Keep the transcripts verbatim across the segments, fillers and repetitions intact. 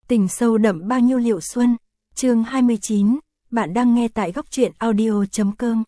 Tình sâu đậm bao nhiêu Liệu Xuân, chương hai mươi chín, bạn đang nghe tại góc truyện audio chấm com.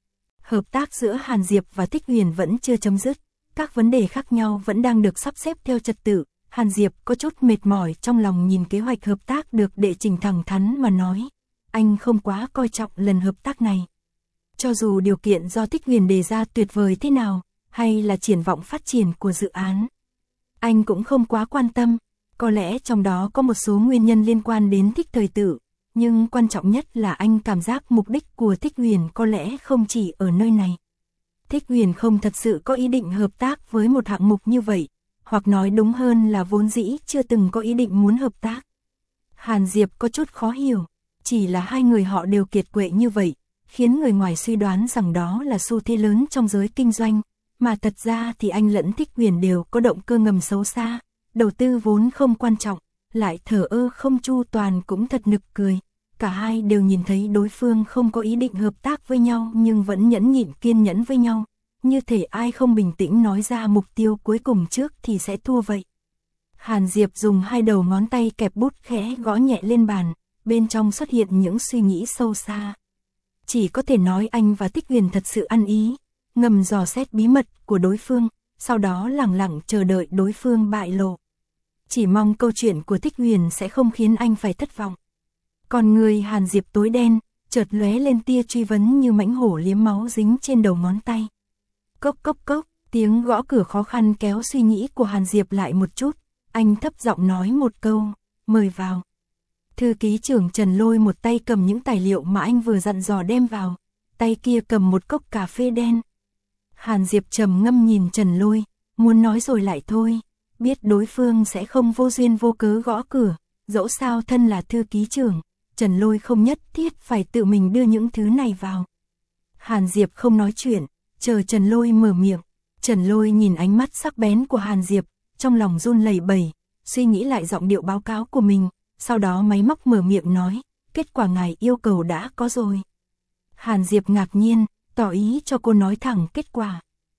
Hợp tác giữa Hàn Diệp và Thích Huyền vẫn chưa chấm dứt, các vấn đề khác nhau vẫn đang được sắp xếp theo trật tự. Hàn Diệp có chút mệt mỏi trong lòng nhìn kế hoạch hợp tác được đệ trình thẳng thắn mà nói. Anh không quá coi trọng lần hợp tác này. Cho dù điều kiện do Thích Huyền đề ra tuyệt vời thế nào, hay là triển vọng phát triển của dự án, anh cũng không quá quan tâm. Có lẽ trong đó có một số nguyên nhân liên quan đến Thích Thời Tự, nhưng quan trọng nhất là anh cảm giác mục đích của Thích Huyền có lẽ không chỉ ở nơi này. Thích Huyền không thật sự có ý định hợp tác với một hạng mục như vậy, hoặc nói đúng hơn là vốn dĩ chưa từng có ý định muốn hợp tác. Hàn Diệp có chút khó hiểu, chỉ là hai người họ đều kiệt quệ như vậy, khiến người ngoài suy đoán rằng đó là xu thế lớn trong giới kinh doanh, mà thật ra thì anh lẫn Thích Huyền đều có động cơ ngầm xấu xa. Đầu tư vốn không quan trọng, lại thờ ơ không chu toàn cũng thật nực cười. Cả hai đều nhìn thấy đối phương không có ý định hợp tác với nhau nhưng vẫn nhẫn nhịn kiên nhẫn với nhau. Như thể ai không bình tĩnh nói ra mục tiêu cuối cùng trước thì sẽ thua vậy. Hàn Diệp dùng hai đầu ngón tay kẹp bút khẽ gõ nhẹ lên bàn, bên trong xuất hiện những suy nghĩ sâu xa. Chỉ có thể nói anh và Thích Huyền thật sự ăn ý, ngầm dò xét bí mật của đối phương, sau đó lẳng lặng chờ đợi đối phương bại lộ. Chỉ mong câu chuyện của Thích Huyền sẽ không khiến anh phải thất vọng. Còn người Hàn Diệp tối đen, chợt lóe lên tia truy vấn như mãnh hổ liếm máu dính trên đầu ngón tay. Cốc cốc cốc, tiếng gõ cửa khó khăn kéo suy nghĩ của Hàn Diệp lại một chút, anh thấp giọng nói một câu, mời vào. Thư ký trưởng Trần Lôi một tay cầm những tài liệu mà anh vừa dặn dò đem vào, tay kia cầm một cốc cà phê đen. Hàn Diệp trầm ngâm nhìn Trần Lôi, muốn nói rồi lại thôi. Biết đối phương sẽ không vô duyên vô cớ gõ cửa, dẫu sao thân là thư ký trưởng, Trần Lôi không nhất thiết phải tự mình đưa những thứ này vào. Hàn Diệp không nói chuyện, chờ Trần Lôi mở miệng. Trần Lôi nhìn ánh mắt sắc bén của Hàn Diệp, trong lòng run lẩy bẩy, suy nghĩ lại giọng điệu báo cáo của mình, sau đó máy móc mở miệng nói, kết quả ngài yêu cầu đã có rồi. Hàn Diệp ngạc nhiên, tỏ ý cho cô nói thẳng kết quả.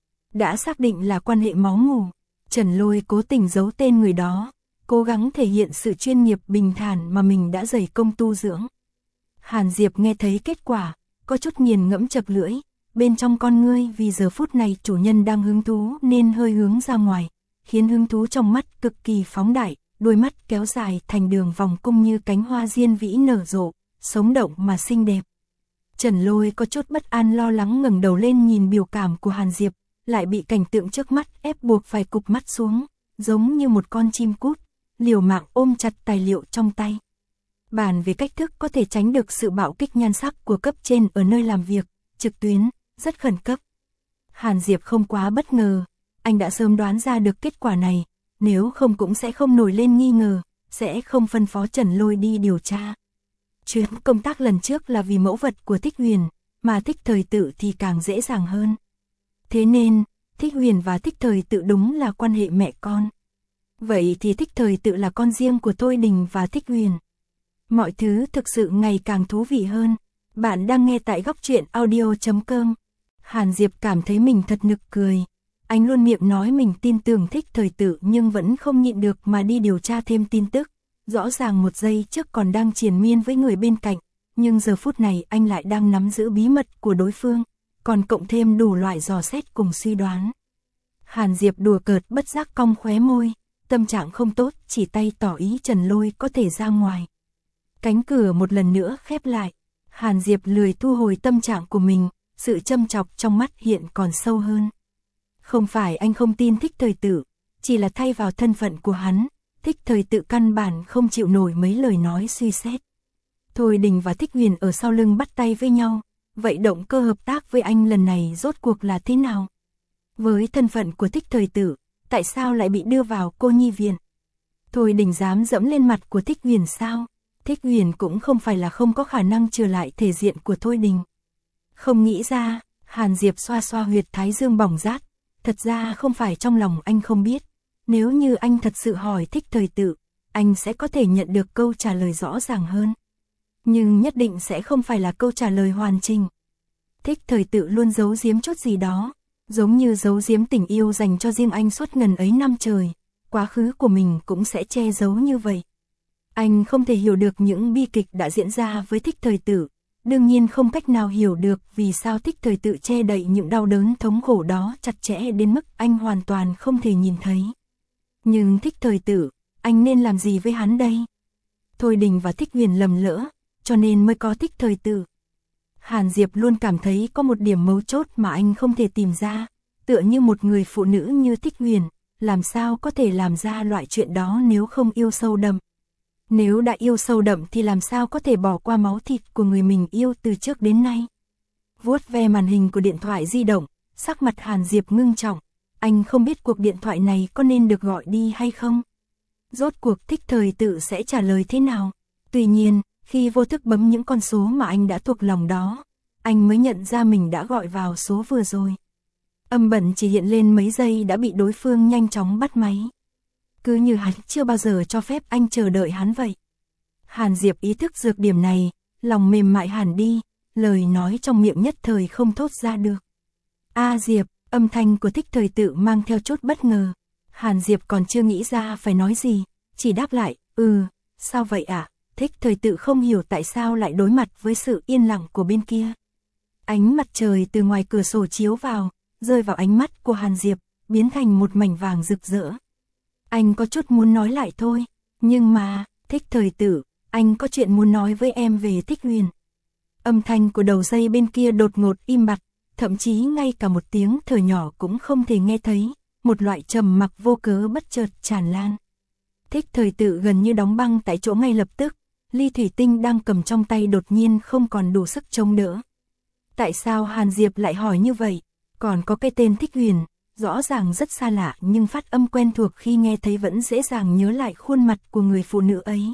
Đã xác định là quan hệ máu mủ. Trần Lôi cố tình giấu tên người đó, cố gắng thể hiện sự chuyên nghiệp bình thản mà mình đã dày công tu dưỡng. Hàn Diệp nghe thấy kết quả, có chút nghiền ngẫm chật lưỡi, bên trong con ngươi vì giờ phút này chủ nhân đang hứng thú nên hơi hướng ra ngoài, khiến hứng thú trong mắt cực kỳ phóng đại, đôi mắt kéo dài thành đường vòng cung như cánh hoa diên vĩ nở rộ, sống động mà xinh đẹp. Trần Lôi có chút bất an lo lắng ngẩng đầu lên nhìn biểu cảm của Hàn Diệp, lại bị cảnh tượng trước mắt ép buộc phải cụp mắt xuống, giống như một con chim cút, liều mạng ôm chặt tài liệu trong tay. Bàn về cách thức có thể tránh được sự bạo kích nhan sắc của cấp trên ở nơi làm việc, trực tuyến, rất khẩn cấp. Hàn Diệp không quá bất ngờ, anh đã sớm đoán ra được kết quả này, nếu không cũng sẽ không nổi lên nghi ngờ, sẽ không phân phó Trần Lôi đi điều tra. Chuyến công tác lần trước là vì mẫu vật của Thích Huyền, mà Thích Thời Tự thì càng dễ dàng hơn. Thế nên, Thích Huyền và Thích Thời Tự đúng là quan hệ mẹ con. Vậy thì Thích Thời Tự là con riêng của Thôi Đình và Thích Huyền. Mọi thứ thực sự ngày càng thú vị hơn. Bạn đang nghe tại góc truyện audio chấm com. Hàn Diệp cảm thấy mình thật nực cười. Anh luôn miệng nói mình tin tưởng Thích Thời Tự nhưng vẫn không nhịn được mà đi điều tra thêm tin tức. Rõ ràng một giây trước còn đang triền miên với người bên cạnh, nhưng giờ phút này anh lại đang nắm giữ bí mật của đối phương, còn cộng thêm đủ loại dò xét cùng suy đoán. Hàn Diệp đùa cợt bất giác cong khóe môi, tâm trạng không tốt, chỉ tay tỏ ý Trần Lôi có thể ra ngoài. Cánh cửa một lần nữa khép lại, Hàn Diệp lười thu hồi tâm trạng của mình, sự châm chọc trong mắt hiện còn sâu hơn. Không phải anh không tin Thích Thời Tự, chỉ là thay vào thân phận của hắn, Thích Thời Tự căn bản không chịu nổi mấy lời nói suy xét. Thôi Đình và Thích Huyền ở sau lưng bắt tay với nhau, vậy động cơ hợp tác với anh lần này rốt cuộc là thế nào? Với thân phận của Thích Thời Tự, tại sao lại bị đưa vào cô nhi viện? Thôi Đình dám dẫm lên mặt của Thích Huyền sao? Thích Huyền cũng không phải là không có khả năng trừ lại thể diện của Thôi Đình. Không nghĩ ra, Hàn Diệp xoa xoa huyệt thái dương bỏng rát, thật ra không phải trong lòng anh không biết. Nếu như anh thật sự hỏi Thích Thời Tự, anh sẽ có thể nhận được câu trả lời rõ ràng hơn. Nhưng nhất định sẽ không phải là câu trả lời hoàn chỉnh. Thích Thời Tự luôn giấu giếm chút gì đó, giống như giấu giếm tình yêu dành cho riêng anh suốt ngần ấy năm trời, quá khứ của mình cũng sẽ che giấu như vậy. Anh không thể hiểu được những bi kịch đã diễn ra với Thích Thời Tử, đương nhiên không cách nào hiểu được vì sao Thích Thời Tử che đậy những đau đớn thống khổ đó chặt chẽ đến mức anh hoàn toàn không thể nhìn thấy. Nhưng Thích Thời Tử, anh nên làm gì với hắn đây? Thôi Đình và Thích Huyền lầm lỡ, cho nên mới có Thích Thời Tử. Hàn Diệp luôn cảm thấy có một điểm mấu chốt mà anh không thể tìm ra, tựa như một người phụ nữ như Thích Huyền, làm sao có thể làm ra loại chuyện đó nếu không yêu sâu đậm. Nếu đã yêu sâu đậm thì làm sao có thể bỏ qua máu thịt của người mình yêu từ trước đến nay. Vuốt ve màn hình của điện thoại di động, sắc mặt Hàn Diệp ngưng trọng, anh không biết cuộc điện thoại này có nên được gọi đi hay không. Rốt cuộc Thích Thời Tử sẽ trả lời thế nào? Tuy nhiên, khi vô thức bấm những con số mà anh đã thuộc lòng đó, anh mới nhận ra mình đã gọi vào số vừa rồi. Âm bẩn chỉ hiện lên mấy giây đã bị đối phương nhanh chóng bắt máy. Cứ như hắn chưa bao giờ cho phép anh chờ đợi hắn vậy. Hàn Diệp ý thức được điểm này, lòng mềm mại hẳn đi, lời nói trong miệng nhất thời không thốt ra được. A Diệp, âm thanh của Thích Thời Tử mang theo chút bất ngờ. Hàn Diệp còn chưa nghĩ ra phải nói gì, chỉ đáp lại, ừ, sao vậy ạ? À? Thích Thời Tử không hiểu tại sao lại đối mặt với sự yên lặng của bên kia. Ánh mặt trời từ ngoài cửa sổ chiếu vào, rơi vào ánh mắt của Hàn Diệp, biến thành một mảnh vàng rực rỡ. Anh có chút muốn nói lại thôi, nhưng mà, Thích Thời Tử, anh có chuyện muốn nói với em về Thích Huyền. Âm thanh của đầu dây bên kia đột ngột im bặt, thậm chí ngay cả một tiếng thở nhỏ cũng không thể nghe thấy, một loại trầm mặc vô cớ bất chợt tràn lan. Thích Thời Tử gần như đóng băng tại chỗ ngay lập tức, ly thủy tinh đang cầm trong tay đột nhiên không còn đủ sức chống đỡ. Tại sao Hàn Diệp lại hỏi như vậy? Còn có cái tên Thích Huyền, rõ ràng rất xa lạ nhưng phát âm quen thuộc khi nghe thấy vẫn dễ dàng nhớ lại khuôn mặt của người phụ nữ ấy.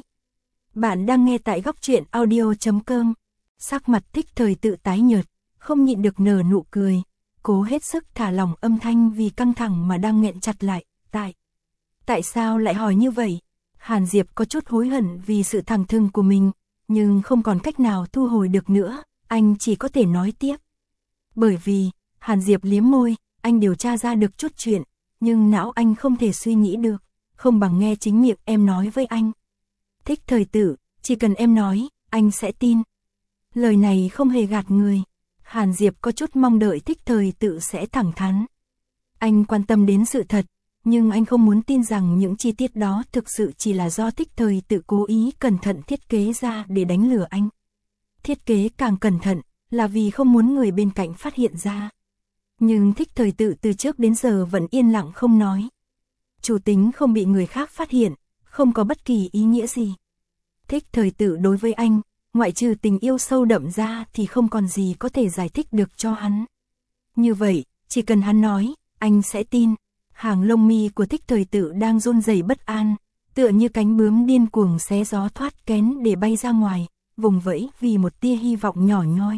Bạn đang nghe tại góc truyện audio chấm com. Sắc mặt Thích Thời Tử tái nhợt, không nhịn được nở nụ cười, cố hết sức thả lỏng âm thanh vì căng thẳng mà đang nghẹn chặt lại. Tại, tại sao lại hỏi như vậy? Hàn Diệp có chút hối hận vì sự thẳng thừng của mình, nhưng không còn cách nào thu hồi được nữa, anh chỉ có thể nói tiếp. Bởi vì, Hàn Diệp liếm môi, anh điều tra ra được chút chuyện, nhưng não anh không thể suy nghĩ được, không bằng nghe chính miệng em nói với anh. Thích Thời Tử, chỉ cần em nói, anh sẽ tin. Lời này không hề gạt người. Hàn Diệp có chút mong đợi Thích Thời Tử sẽ thẳng thắn. Anh quan tâm đến sự thật, nhưng anh không muốn tin rằng những chi tiết đó thực sự chỉ là do Thích Thời Tử cố ý cẩn thận thiết kế ra để đánh lừa anh. Thiết kế càng cẩn thận, là vì không muốn người bên cạnh phát hiện ra. Nhưng Thích Thời Tử từ trước đến giờ vẫn yên lặng không nói. Chủ tính không bị người khác phát hiện, không có bất kỳ ý nghĩa gì. Thích Thời Tử đối với anh, ngoại trừ tình yêu sâu đậm ra thì không còn gì có thể giải thích được cho hắn. Như vậy, chỉ cần hắn nói, anh sẽ tin. Hàng lông mi của Thích Thời Tử đang run rẩy bất an, tựa như cánh bướm điên cuồng xé gió thoát kén để bay ra ngoài, vùng vẫy vì một tia hy vọng nhỏ nhoi.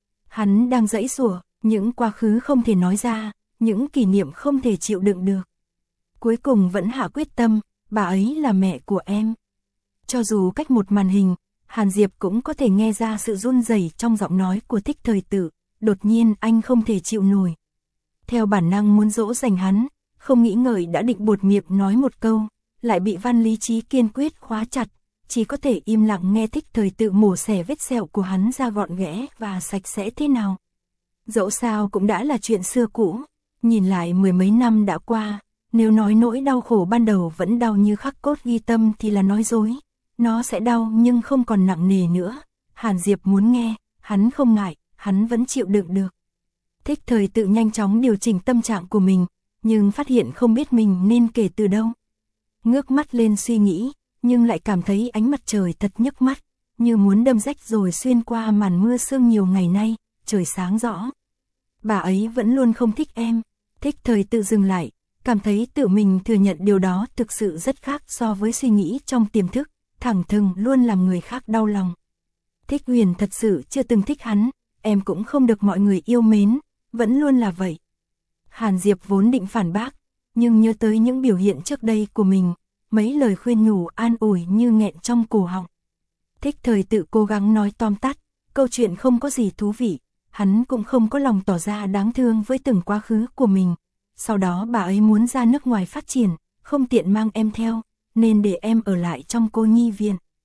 Hắn đang giãy giụa, những quá khứ không thể nói ra, những kỷ niệm không thể chịu đựng được. Cuối cùng vẫn hạ quyết tâm, bà ấy là mẹ của em. Cho dù cách một màn hình, Hàn Diệp cũng có thể nghe ra sự run rẩy trong giọng nói của Thích Thời Tử, đột nhiên anh không thể chịu nổi. Theo bản năng muốn dỗ dành hắn, không nghĩ ngợi đã định buột miệng nói một câu, lại bị Văn Lý Trí kiên quyết khóa chặt, chỉ có thể im lặng nghe Thích Thời Tử mổ xẻ vết sẹo của hắn ra gọn ghẽ và sạch sẽ thế nào. Dẫu sao cũng đã là chuyện xưa cũ, nhìn lại mười mấy năm đã qua, nếu nói nỗi đau khổ ban đầu vẫn đau như khắc cốt ghi tâm thì là nói dối. Nó sẽ đau nhưng không còn nặng nề nữa. Hàn Diệp muốn nghe, hắn không ngại, hắn vẫn chịu đựng được. Thích Thời Tử nhanh chóng điều chỉnh tâm trạng của mình, nhưng phát hiện không biết mình nên kể từ đâu. Ngước mắt lên suy nghĩ, nhưng lại cảm thấy ánh mặt trời thật nhức mắt, như muốn đâm rách rồi xuyên qua màn mưa sương nhiều ngày nay, trời sáng rõ. Bà ấy vẫn luôn không thích em. Thích Thời Tử dừng lại, cảm thấy tự mình thừa nhận điều đó thực sự rất khác so với suy nghĩ trong tiềm thức, thẳng thừng luôn làm người khác đau lòng. Thích Huyền thật sự chưa từng thích hắn, em cũng không được mọi người yêu mến, vẫn luôn là vậy. Hàn Diệp vốn định phản bác, nhưng nhớ tới những biểu hiện trước đây của mình, mấy lời khuyên nhủ an ủi như nghẹn trong cổ họng. Thích Thời Tử cố gắng nói tóm tắt, câu chuyện không có gì thú vị, hắn cũng không có lòng tỏ ra đáng thương với từng quá khứ của mình. Sau đó bà ấy muốn ra nước ngoài phát triển, không tiện mang em theo, nên để em ở lại trong cô nhi viện.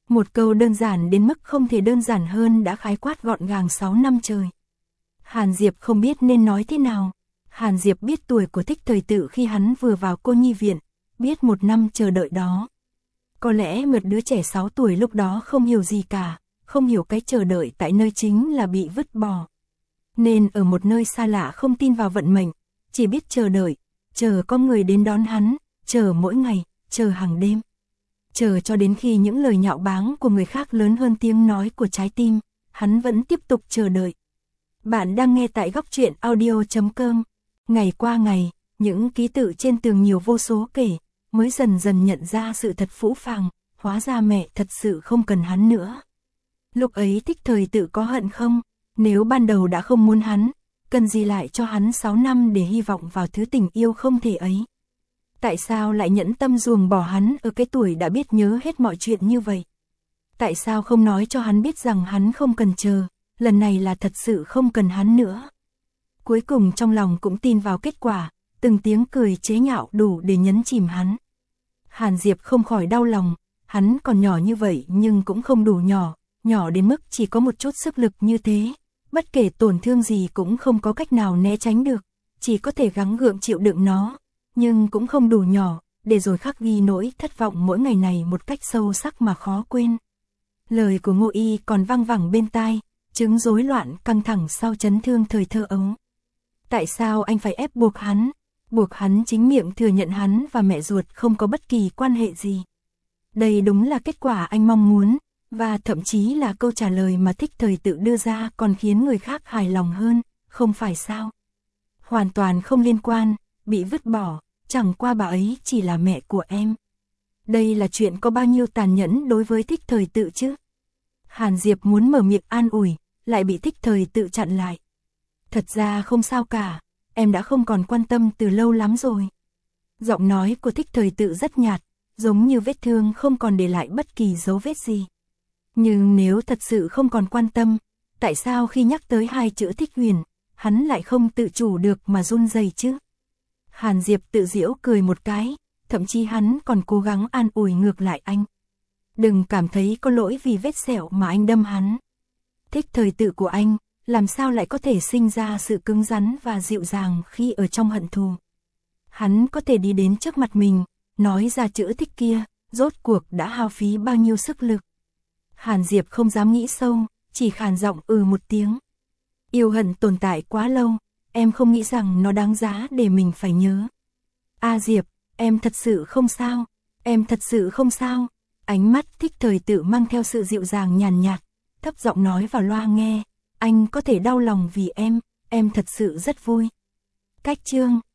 Một câu đơn giản đến mức không thể đơn giản hơn đã khái quát gọn gàng sáu năm trời. Hàn Diệp không biết nên nói thế nào. Hàn Diệp biết tuổi của Thích Thời Tự khi hắn vừa vào cô nhi viện, biết một năm chờ đợi đó. Có lẽ một đứa trẻ sáu tuổi lúc đó không hiểu gì cả, không hiểu cái chờ đợi tại nơi chính là bị vứt bỏ. Nên ở một nơi xa lạ không tin vào vận mệnh, chỉ biết chờ đợi, chờ có người đến đón hắn, chờ mỗi ngày, chờ hàng đêm. Chờ cho đến khi những lời nhạo báng của người khác lớn hơn tiếng nói của trái tim, hắn vẫn tiếp tục chờ đợi. Bạn đang nghe tại góc truyện audio chấm com. Ngày qua ngày, những ký tự trên tường nhiều vô số kể, mới dần dần nhận ra sự thật phũ phàng, hóa ra mẹ thật sự không cần hắn nữa. Lúc ấy Thích Thời Tự có hận không? Nếu ban đầu đã không muốn hắn, cần gì lại cho hắn sáu năm để hy vọng vào thứ tình yêu không thể ấy? Tại sao lại nhẫn tâm ruồng bỏ hắn ở cái tuổi đã biết nhớ hết mọi chuyện như vậy? Tại sao không nói cho hắn biết rằng hắn không cần chờ, lần này là thật sự không cần hắn nữa? Cuối cùng trong lòng cũng tin vào kết quả, từng tiếng cười chế nhạo đủ để nhấn chìm hắn. Hàn Diệp không khỏi đau lòng, hắn còn nhỏ như vậy nhưng cũng không đủ nhỏ, nhỏ đến mức chỉ có một chút sức lực như thế. Bất kể tổn thương gì cũng không có cách nào né tránh được, chỉ có thể gắng gượng chịu đựng nó, nhưng cũng không đủ nhỏ, để rồi khắc ghi nỗi thất vọng mỗi ngày này một cách sâu sắc mà khó quên. Lời của Ngô Y còn vang vẳng bên tai, chứng rối loạn căng thẳng sau chấn thương thời thơ ấu. Tại sao anh phải ép buộc hắn, buộc hắn chính miệng thừa nhận hắn và mẹ ruột không có bất kỳ quan hệ gì? Đây đúng là kết quả anh mong muốn, và thậm chí là câu trả lời mà Thích Thời Tự đưa ra còn khiến người khác hài lòng hơn, không phải sao? Hoàn toàn không liên quan, bị vứt bỏ, chẳng qua bà ấy chỉ là mẹ của em. Đây là chuyện có bao nhiêu tàn nhẫn đối với Thích Thời Tự chứ? Hàn Diệp muốn mở miệng an ủi, lại bị Thích Thời Tự chặn lại. Thật ra không sao cả, em đã không còn quan tâm từ lâu lắm rồi. Giọng nói của Thích Thời Tự rất nhạt, giống như vết thương không còn để lại bất kỳ dấu vết gì. Nhưng nếu thật sự không còn quan tâm, tại sao khi nhắc tới hai chữ Thích Huyền, hắn lại không tự chủ được mà run rẩy chứ? Hàn Diệp tự giễu cười một cái, thậm chí hắn còn cố gắng an ủi ngược lại anh. Đừng cảm thấy có lỗi vì vết sẹo mà anh đâm hắn. Thích Thời Tự của anh, làm sao lại có thể sinh ra sự cứng rắn và dịu dàng khi ở trong hận thù? Hắn có thể đi đến trước mặt mình, nói ra chữ thích kia, rốt cuộc đã hao phí bao nhiêu sức lực. Hàn Diệp không dám nghĩ sâu, chỉ khàn giọng ừ một tiếng. Yêu hận tồn tại quá lâu, em không nghĩ rằng nó đáng giá để mình phải nhớ. A Diệp, em thật sự không sao, em thật sự không sao. Ánh mắt Thích Thời Tự mang theo sự dịu dàng nhàn nhạt, thấp giọng nói vào loa nghe. Anh có thể đau lòng vì em, em thật sự rất vui. Cách chương